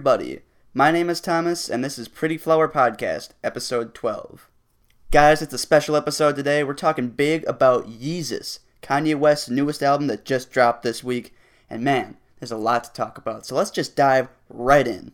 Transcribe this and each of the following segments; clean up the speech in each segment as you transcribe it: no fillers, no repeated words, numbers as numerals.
everybody. My name is Thomas, and this is Pretty Flower Podcast, episode 12. Guys, it's a special episode today. We're talking big about Yeezus, Kanye West's newest album that just dropped this week. And man, there's a lot to talk about, so let's just dive right in.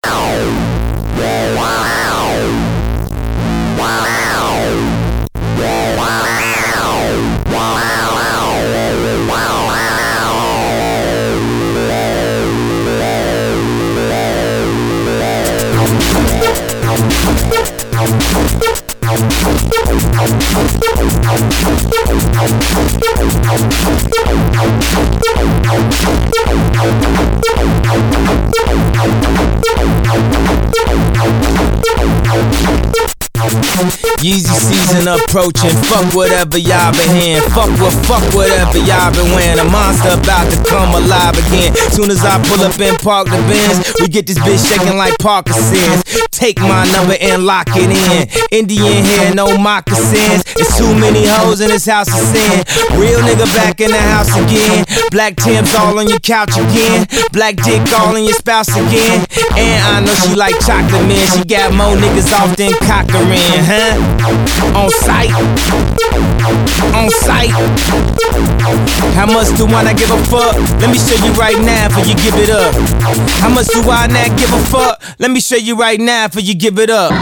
Yeezy season approaching, fuck whatever y'all been hearing, fuck whatever y'all been wearing. A monster about to come alive again. Soon as I pull up and park the Benz, we get this bitch shaking like Parkinson's. Take my number and lock it in. Indian hair, no moccasins. It's too many hoes in this house of sin. Real nigga back in the house again. Black Timbs all on your couch again. Black dick all in your spouse again. And I know she like chocolate, man. She got more niggas off than Cochran, huh? On sight. On sight. How much do I not give a fuck? Let me show you right now before you give it up. How much do I not give a fuck? Let me show you right now before you give it up.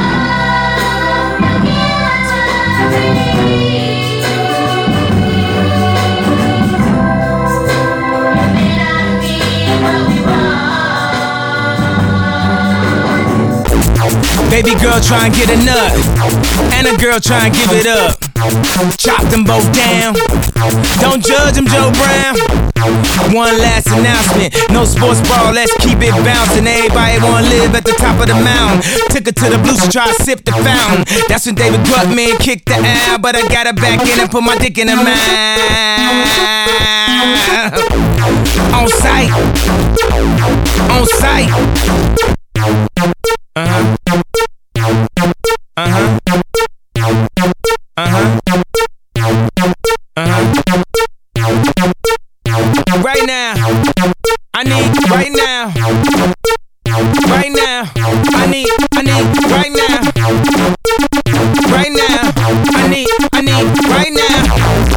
Baby girl try and get a nut, and a girl try and give it up. Chop them both down. Don't judge them, Joe Brown. One last announcement, no sports ball, let's keep it bouncing. Everybody wanna live at the top of the mountain. Took her to the blues to try to sip the fountain. That's when David Gutman kicked the out, but I got her back in and put my dick in her mouth. On sight. On sight. Uh-huh. Uh-huh. Uh-huh. Uh-huh. Right now, I need right now. Right now, I need right now. Right now, I need right now.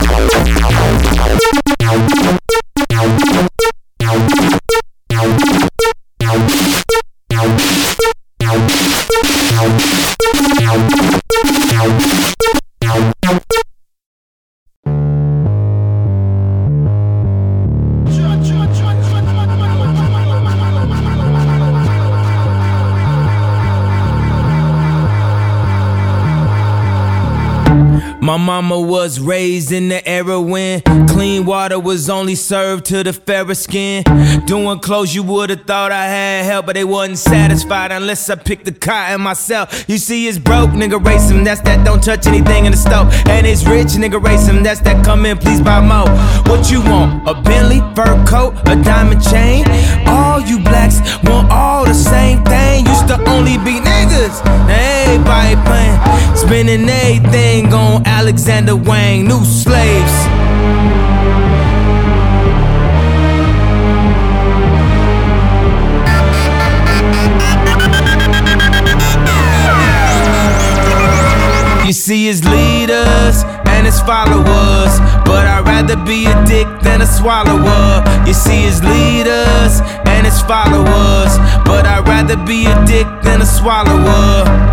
My mama was raised in the era when clean water was only served to the fairer skin. Doing clothes you would've thought I had help, but they wasn't satisfied unless I picked the cotton myself. You see, it's broke, nigga, race him, that's that don't touch anything in the stove. And it's rich, nigga, race him, that's that come in, please buy more. What you want? A Bentley, fur coat, a diamond chain? All you blacks want all the same thing. Used to only be niggas, now everybody playing. Spending everything on Alexander Wang, new slaves. You see his leaders and his followers, but I'd rather be a dick than a swallower. You see his leaders and his followers, but I'd rather be a dick than a swallower.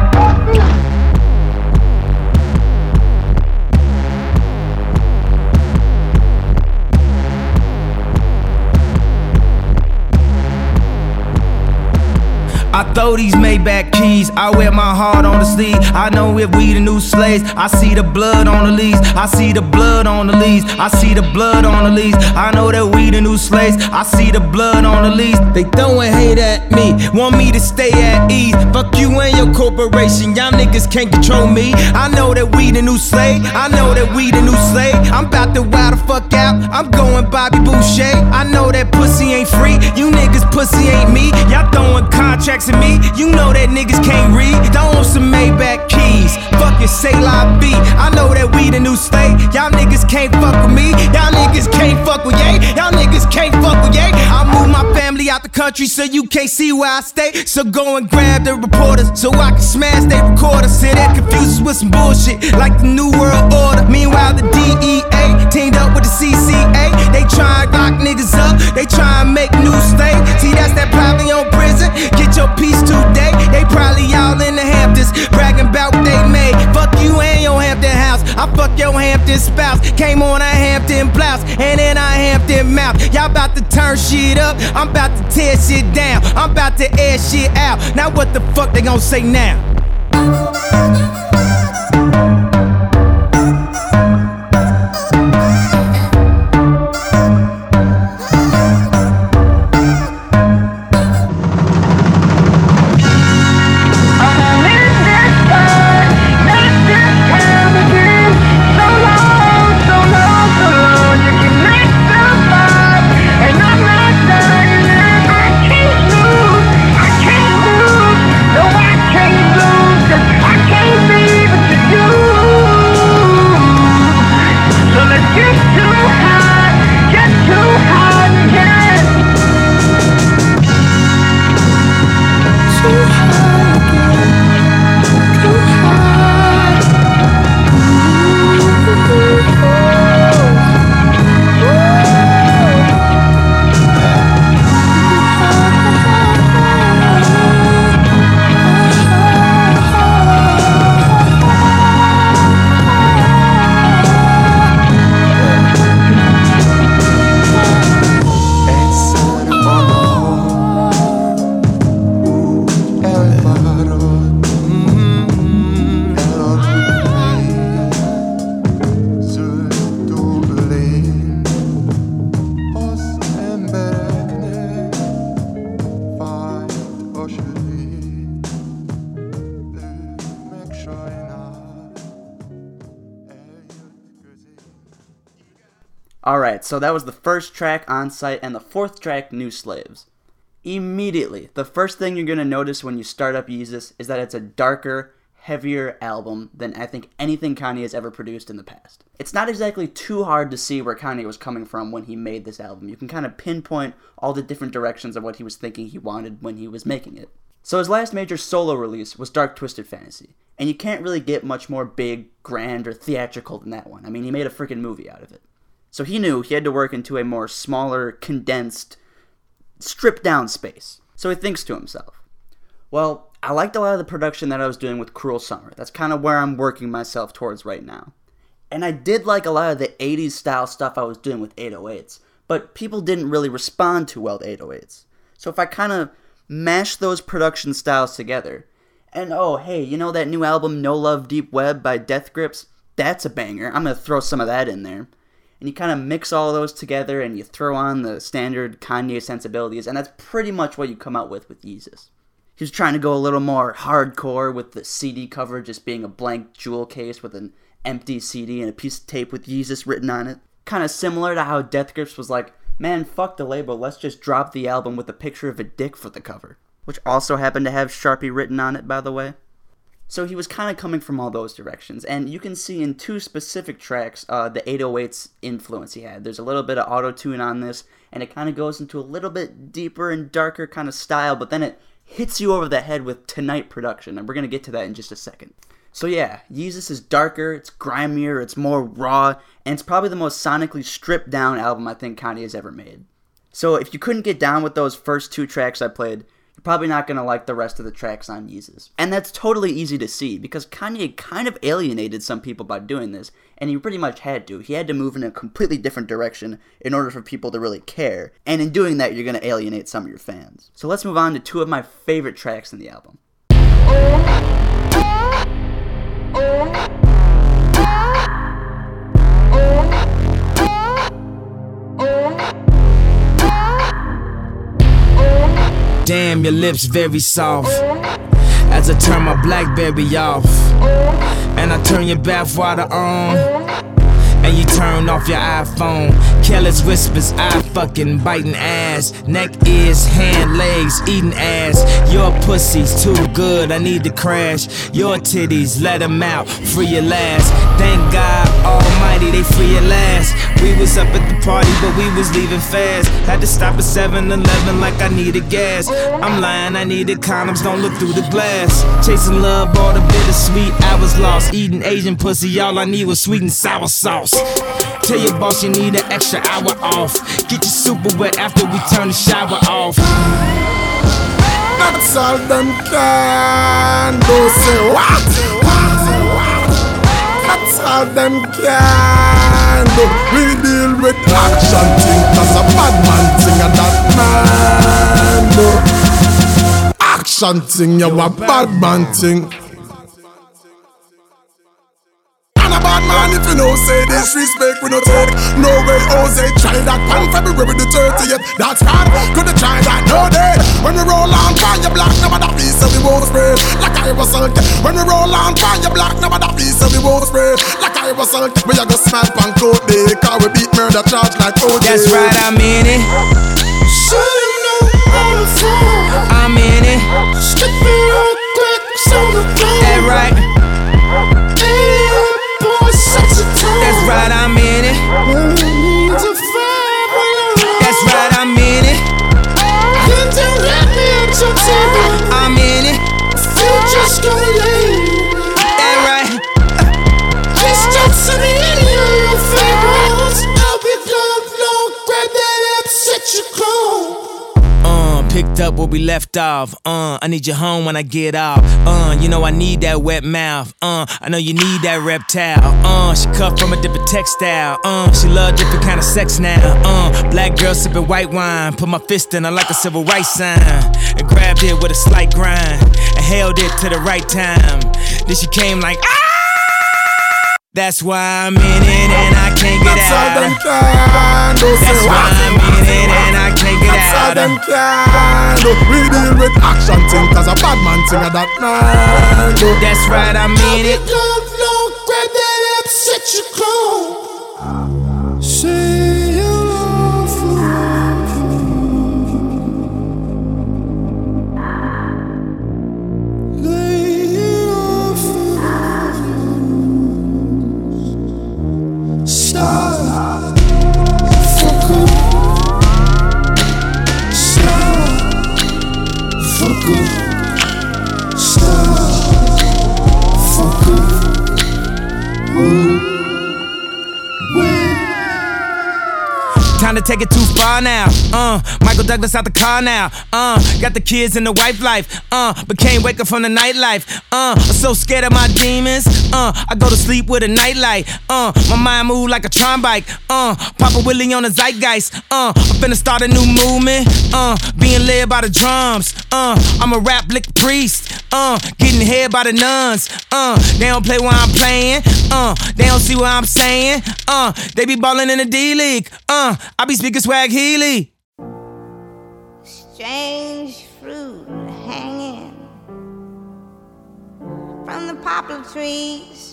I throw these Maybach keys, I wear my heart on the sleeve. I know if we the new slaves, I see the blood on the leaves. I see the blood on the leaves. I see the blood on the leaves. I know that we the new slaves, I see the blood on the leaves. They throwing hate at me, want me to stay at ease. Fuck you and your corporation, y'all niggas can't control me. I know that we the new slave, I know that we the new slave. I'm about to wild the fuck out, I'm going Bobby Boucher. I know that pussy ain't free, you niggas pussy ain't me. Y'all throwing contracts at me, you know that niggas can't read. Don't want some Maybach keys, fucking say la vie. I know that we the new slave, y'all niggas can't fuck with me. Y'all niggas can't fuck with Ye, y'all niggas can't fuck with Ye. I moved my family out the country country so you can't see where I stay. So go and grab the reporters so I can smash they recorders. Sit there confused with some bullshit like the New World Order. Meanwhile the DEA teamed up with the CCA. They try and lock niggas up, they try and make new slaves. See, that's that probably on prison. Get your piece today. They probably all in the Hamptons bragging about what they made. Fuck you and your Hampton house, I fuck your Hampton spouse. Came on a Hampton blouse and then a Hampton mouth. Y'all about to turn shit up, I'm about to tear shit down, I'm about to air shit out. Now what the fuck they gon' say now? Alright, so that was the first track, On Sight, and the fourth track, New Slaves. Immediately, the first thing you're going to notice when you start up Yeezus is that it's a darker, heavier album than I think anything Kanye has ever produced in the past. It's not exactly too hard to see where Kanye was coming from when he made this album. You can kind of pinpoint all the different directions of what he was thinking he wanted when he was making it. So his last major solo release was Dark Twisted Fantasy, and you can't really get much more big, grand, or theatrical than that one. I mean, he made a freaking movie out of it. So he knew he had to work into a more smaller, condensed, stripped-down space. So he thinks to himself, well, I liked a lot of the production that I was doing with Cruel Summer. That's kind of where I'm working myself towards right now. And I did like a lot of the 80s style stuff I was doing with 808s, but people didn't really respond too well to 808s. So if I kind of mash those production styles together, and oh, hey, you know that new album No Love Deep Web by Death Grips? That's a banger. I'm going to throw some of that in there. And you kind of mix all those together and you throw on the standard Kanye sensibilities, and that's pretty much what you come out with Yeezus. He was trying to go a little more hardcore with the CD cover just being a blank jewel case with an empty CD and a piece of tape with Yeezus written on it. Kind of similar to how Death Grips was like, man, fuck the label, let's just drop the album with a picture of a dick for the cover. Which also happened to have Sharpie written on it, by the way. So he was kind of coming from all those directions, and you can see in two specific tracks the 808s influence he had. There's a little bit of auto-tune on this, and it kind of goes into a little bit deeper and darker kind of style, but then it hits you over the head with Tonight production, and we're going to get to that in just a second. So yeah, Yeezus is darker, it's grimier, it's more raw, and it's probably the most sonically stripped down album I think Kanye has ever made. So if you couldn't get down with those first two tracks I played, you're probably not going to like the rest of the tracks on Yeezus. And that's totally easy to see, because Kanye kind of alienated some people by doing this, and he pretty much had to. He had to move in a completely different direction in order for people to really care, and in doing that, you're going to alienate some of your fans. So let's move on to two of my favorite tracks in the album. Damn, your lips very soft as I turn my BlackBerry off, and I turn your bathwater on, and you turn off your iPhone. Careless whispers, I fucking biting ass. Neck, ears, hand, legs, eating ass. Your pussy's too good, I need to crash. Your titties, let them out, free your last. Thank God Almighty, they free your last. We was up at the party, but we was leaving fast. Had to stop at 7-Eleven like I needed gas. I'm lying, I needed condoms, don't look through the glass. Chasing love, all the bittersweet, I was lost. Eating Asian pussy, all I need was sweet and sour sauce. Tell your boss you need an extra hour off. Get your super wet after we turn the shower off. That's all them can do. Say what? That's all them can do. We deal with action thing, cause a bad man thing and that man do. Action thing, you a bad man thing. A bad man if you know say disrespect we no take. No way Jose try that on February the 30th. That's hard, couldn't try that no day. When we roll on fire black, never that piece of the won't spray. Like I was salty. When we roll on fire black, never that piece of the won't spray. Like I was salty. We a go smile pan coat day, cause we beat murder charge like OJ. That's right, I'm in it. Should've known how to fall. I'm in it. Skip it real quick, so the floor. That right. That's right, I'm in it. That's right, I'm in it. I'm in it. Just go lay. That right. Just stop sending any of your favorites. I'll be gone, grab that up, set your clothes. Picked up where we left off. I need you home when I get off. You know I need that wet mouth. I know you need that reptile. She cut from a different textile. She love different kind of sex now. Black girl sipping white wine. Put my fist in her like a civil rights sign. And grabbed it with a slight grind. And held it to the right time. Then she came like ah! That's why I'm in it and I can't get out. That's why I'm in it and I can't get out. We deal with action thing, cause a bad man thing of that man. That's right, I'm in it. Grab that up, set your clothes. Say you love lay it off. Stop. Fuck up. Stop. Fuck up. Stop. Fuck up. Time to take it too far now. Michael Douglas out the car now. Got the kids and the wife life. But can't wake up from the nightlife. I'm so scared of my demons. I go to sleep with a nightlight. My mind move like a Tron bike. Papa Willie on the zeitgeist. I'm finna start a new movement. Being led by the drums. I'm a rap lick priest. Getting head by the nuns. They don't play while I'm playing. They don't see what I'm saying. They be ballin' in the D-League. I be speaking swag Healy. Strange fruit hanging from the poplar trees.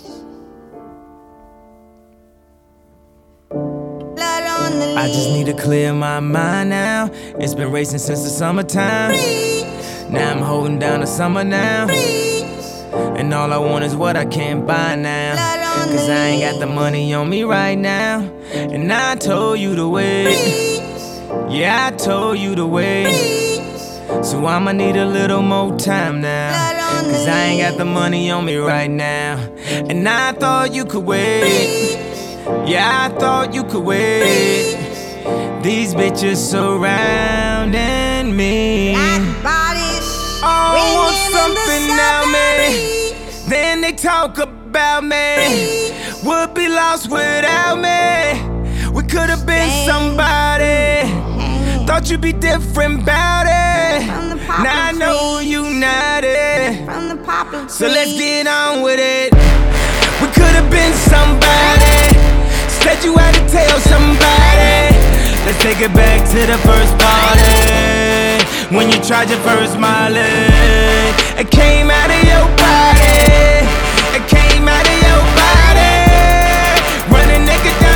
Blood on the leaves. I just need to clear my mind now. It's been racing since the summertime. Now I'm holding down the summer now. And all I want is what I can't buy now. Cause I ain't got the money on me right now. And I told you to wait. Yeah, I told you to wait. So I'ma need a little more time now. Cause I ain't got the money on me right now. And I thought you could wait. Yeah, I thought you could wait. These bitches surrounding me. I want something now, man. Then they talk about me. Would be lost without me. We could've been somebody. Thought you'd be different about it. Now I know you not it. So let's get on with it. We could've been somebody. Said you had to tell somebody. Let's take it back to the first party. When you tried your first Molly. It came out of your body. It came out of your body. Running nigga down.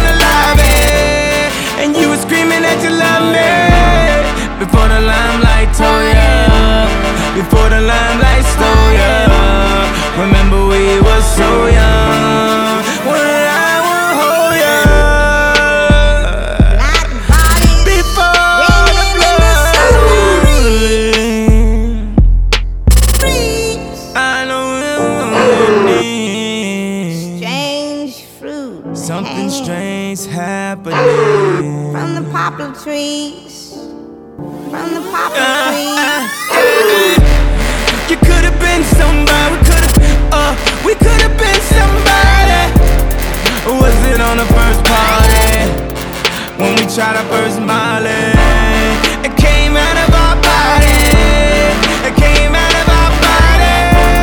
Something strange happening from the poplar trees. From the poplar trees. You could have been somebody. We could have been somebody. Was it on the first party when we tried our first Molly? It came out of our body. It came out of our body.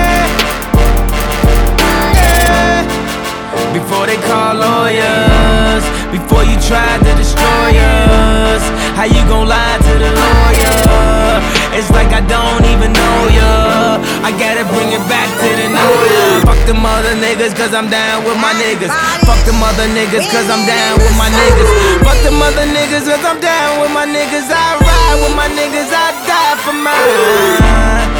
Yeah. Before they call lawyers, before you tried to destroy us, how you gon' lie to the lawyer? It's like I don't even know ya. I gotta bring it back to the new year. Fuck them other niggas cause I'm down with my niggas. Fuck them other niggas cause I'm down with my niggas. Fuck them other niggas cause I'm down with my niggas. I ride with my niggas, I die for mine.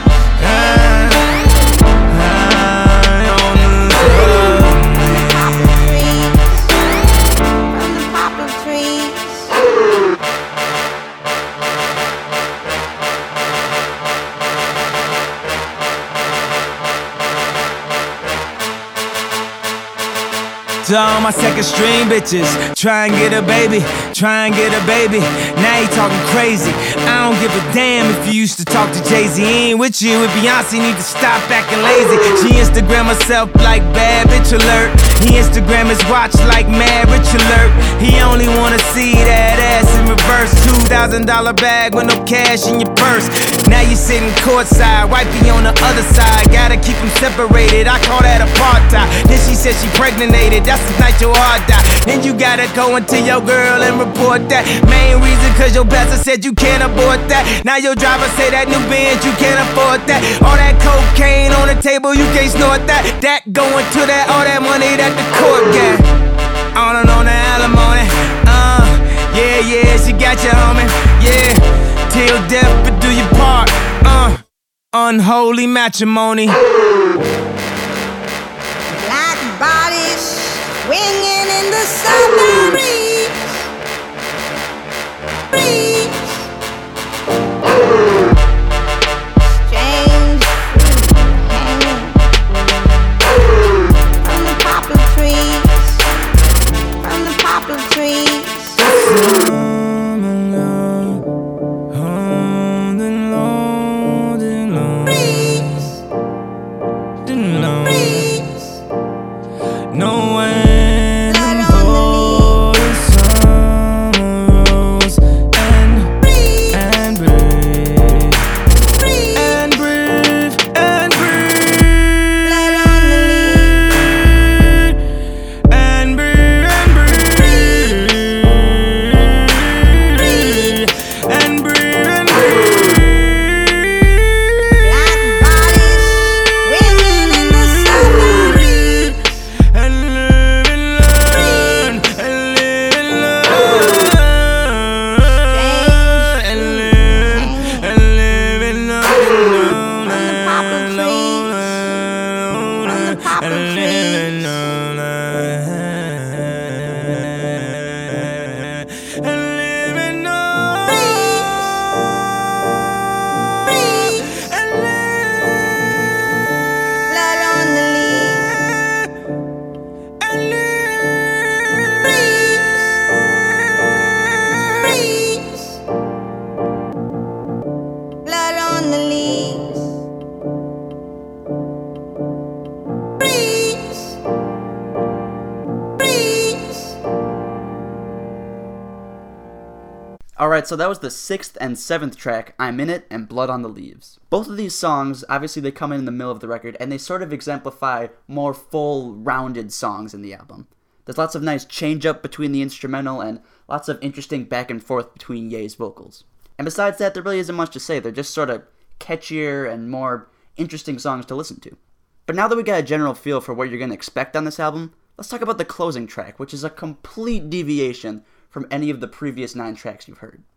To all my second stream bitches, try and get a baby, try and get a baby. Now you talking crazy. I don't give a damn if you used to talk to Jay-Z. He ain't with you with Beyonce, need to stop acting lazy. She Instagram herself like bad bitch alert. He Instagram his watch like mad rich alert. He only wanna see that ass in reverse. $2,000 bag with no cash in your purse. Now you sitting courtside, wifey on the other side. Gotta keep them separated, I call that apartheid. Then she said she pregnated, that's the night your heart die. Then you gotta go into your girl and report that. Main reason cause your pastor said you can't abort that. Now your driver say that new Benz you can't afford that. All that cocaine on the table you can't snort that. That going to that, all that money that the court got. On and on the alimony. Yeah, she got you, homie. Yeah, till death but do your part. Unholy matrimony. Black bodies swinging in the summer breeze. Strange fruit hanging from the poplar trees. From the poplar trees. Alright, so that was the 6th and 7th track, I'm In It and Blood on the Leaves. Both of these songs, obviously they come in the middle of the record, and they sort of exemplify more full, rounded songs in the album. There's lots of nice change-up between the instrumental, and lots of interesting back and forth between Ye's vocals. And besides that, there really isn't much to say, they're just sort of catchier and more interesting songs to listen to. But now that we got a general feel for what you're going to expect on this album, let's talk about the closing track, which is a complete deviation from any of the previous 9 tracks you've heard.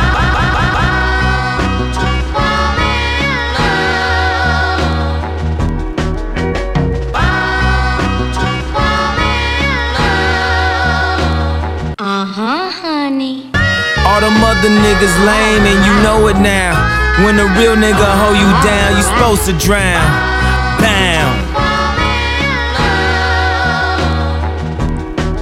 Honey. All them other niggas lame and you know it now. When a real nigga hold you down, you supposed to drown. Bound.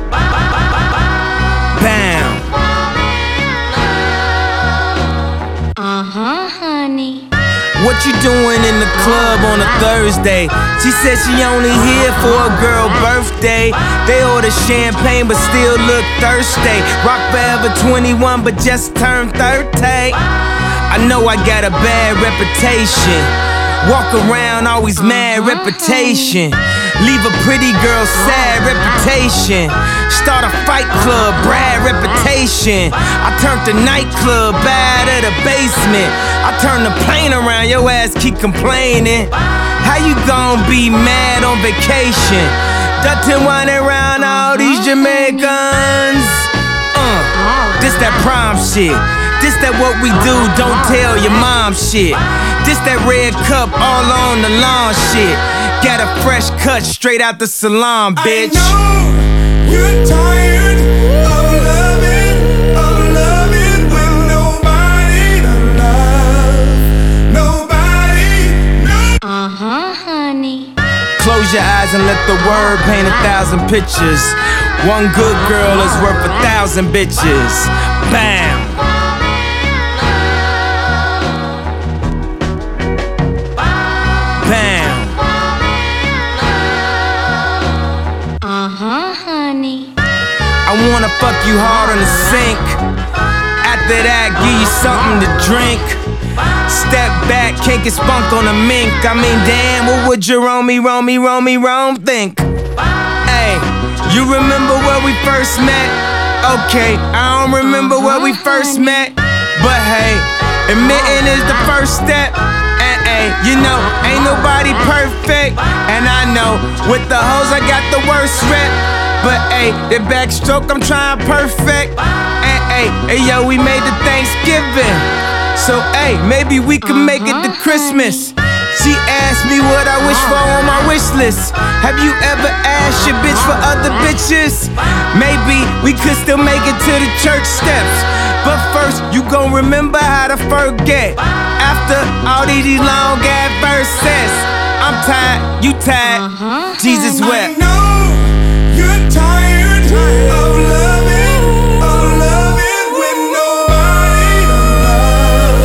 what you doing in the club on a Thursday? She said she only here for a girl birthday. They order champagne but still look thirsty. Rock forever 21 but just turned 30. I know I got a bad reputation. Walk around always mad reputation. Leave a pretty girl sad reputation. Start a fight club, Brad reputation. I turned the nightclub bad at the basement. I turned the plane around, your ass keep complaining. How you gon' be mad on vacation? Dutton whining around all these Jamaicans. This that prom shit. This that what we do, don't tell your mom shit. This that red cup all on the lawn shit. Got a fresh cut straight out the salon, bitch. I know you're tired of loving with nobody to love. Nobody, honey. Close your eyes and let the word paint 1,000 pictures. One good girl is worth 1,000 bitches. Bam. Bam. Honey. I wanna fuck you hard on the sink. After that, give you something to drink. Step back, can't get spunk on a mink. I mean, damn, what would Jerome think? Hey, you remember where we first met? Okay, I don't remember where we first met. But hey, admitting is the first step. You know, ain't nobody perfect. And I know, with the hoes I got the worst rep. But ayy, the backstroke I'm trying perfect. Hey, yo, we made the Thanksgiving. So ayy, maybe we can make it to Christmas. She asked me what I wish for on my wish list. Have you ever asked your bitch for other bitches? Maybe we could still make it to the church steps. But first, you gon' remember how to forget. After all these long ass verses, I'm tired, you tired, Jesus wept. I know you're tired of loving with nobody to love.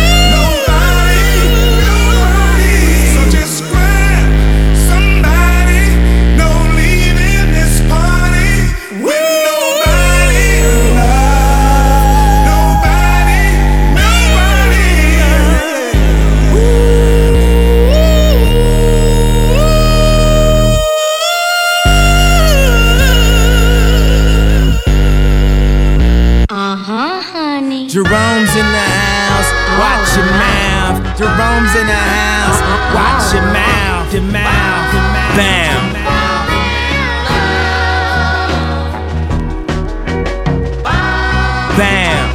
Nobody. So just grab somebody. No leaving this party with nobody to love. Nobody. Honey. Jerome's in the house, watch your mouth. Jerome's in the house, watch your mouth. Your mouth, bam. Bam.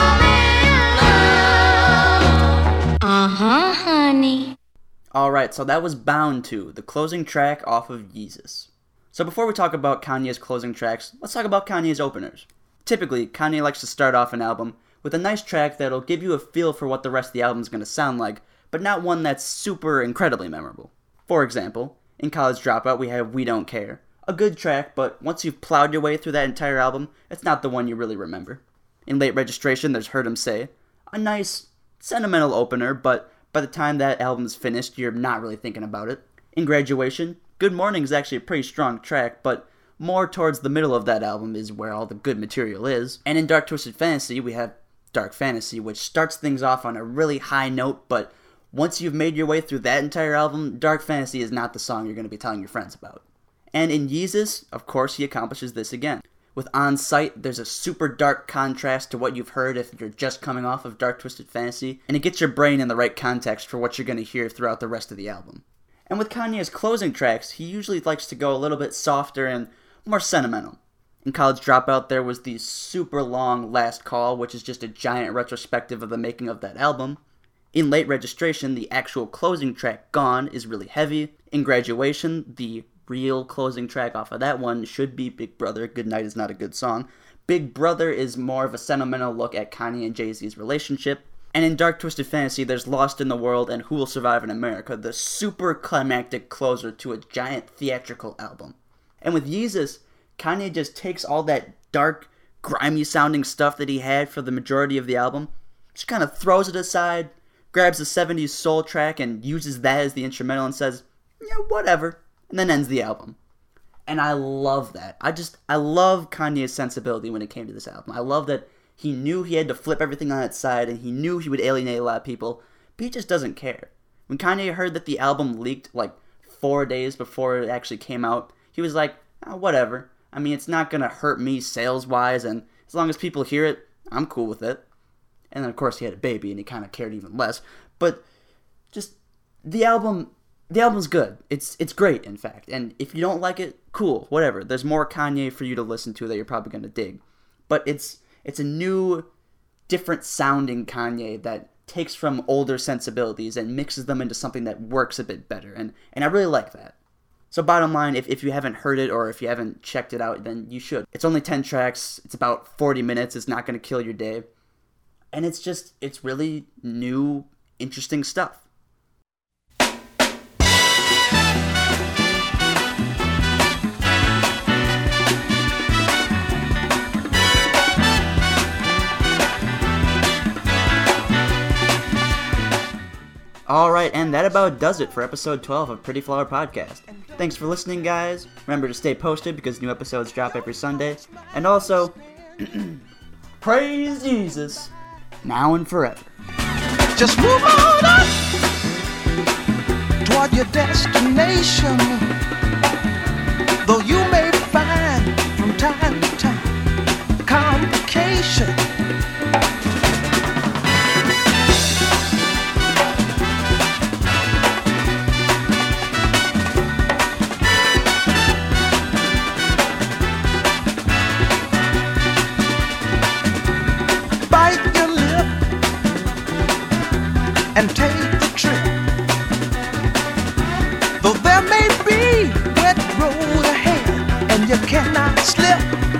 Honey. Alright, so that was Bound To, the closing track off of Yeezus. So before we talk about Kanye's closing tracks, let's talk about Kanye's openers. Typically, Kanye likes to start off an album with a nice track that'll give you a feel for what the rest of the album's going to sound like, but not one that's super incredibly memorable. For example, in College Dropout we have We Don't Care. A good track, but once you've plowed your way through that entire album, it's not the one you really remember. In Late Registration, there's Heard 'Em Say, a nice, sentimental opener, but by the time that album's finished, you're not really thinking about it. In Graduation, Good Morning is actually a pretty strong track, but more towards the middle of that album is where all the good material is. And in Dark Twisted Fantasy, we have Dark Fantasy, which starts things off on a really high note, but once you've made your way through that entire album, Dark Fantasy is not the song you're going to be telling your friends about. And in Yeezus, of course, he accomplishes this again. With On Sight, there's a super dark contrast to what you've heard if you're just coming off of Dark Twisted Fantasy, and it gets your brain in the right context for what you're going to hear throughout the rest of the album. And with Kanye's closing tracks, he usually likes to go a little bit softer and more sentimental. In College Dropout, there was the super long Last Call, which is just a giant retrospective of the making of that album. In Late Registration, the actual closing track, Gone, is really heavy. In Graduation, the real closing track off of that one should be Big Brother. Good Night is not a good song. Big Brother is more of a sentimental look at Kanye and Jay-Z's relationship. And in Dark Twisted Fantasy, there's Lost in the World and Who Will Survive in America, the super climactic closer to a giant theatrical album. And with Yeezus, Kanye just takes all that dark, grimy sounding stuff that he had for the majority of the album, just kind of throws it aside, grabs a 70s soul track and uses that as the instrumental and says, yeah, whatever, and then ends the album. And I love that. I love Kanye's sensibility when it came to this album. I love that he knew he had to flip everything on its side, and he knew he would alienate a lot of people, but he just doesn't care. When Kanye heard that the album leaked like 4 days before it actually came out, he was like, oh, whatever. I mean, it's not going to hurt me sales-wise, and as long as people hear it, I'm cool with it. And then, of course, he had a baby, and he kind of cared even less. But just, the album's good. It's great, in fact. And if you don't like it, cool, whatever. There's more Kanye for you to listen to that you're probably going to dig. But it's a new, different sounding Kanye that takes from older sensibilities and mixes them into something that works a bit better. And I really like that. So bottom line, if you haven't heard it or if you haven't checked it out, then you should. It's only 10 tracks. It's about 40 minutes. It's not going to kill your day. And it's really new, interesting stuff. Alright, and that about does it for episode 12 of Pretty Flower Podcast. Thanks for listening, guys. Remember to stay posted because new episodes drop every Sunday. And also, praise Jesus, now and forever. Just move on up toward your destination. Though you may find from time to time complications. And take the trip. Though there may be wet road ahead and you cannot slip,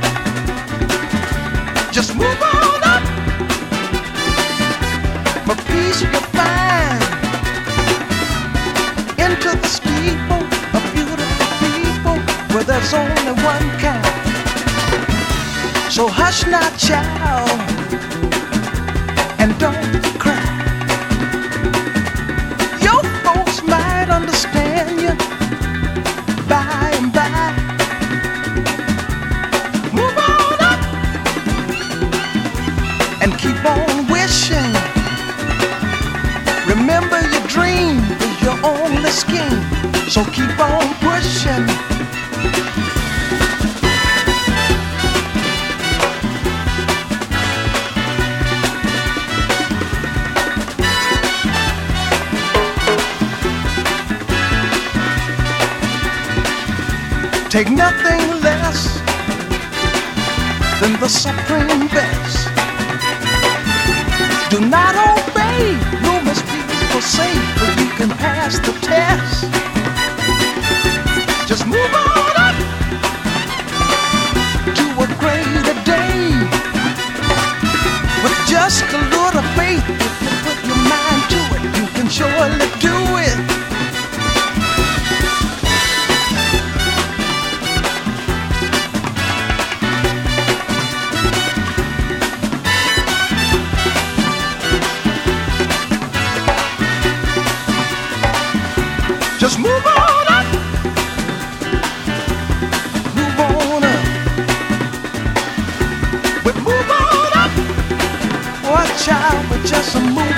just move on up. For peace you'll find into the steeple of beautiful people where there's only one kind. So hush not, child, and don't cry. Understand you by and by. Move on up and keep on wishing. Remember your dream is your only scheme, so keep on pushing. Take nothing less than the supreme best. Do not obey rumors people say, but you can pass the test. Just move on up to a greater day. With just a little faith, if you put your mind to it, you can surely do it. Just move on up. Move on up. We move on up. Oh, child, but just a move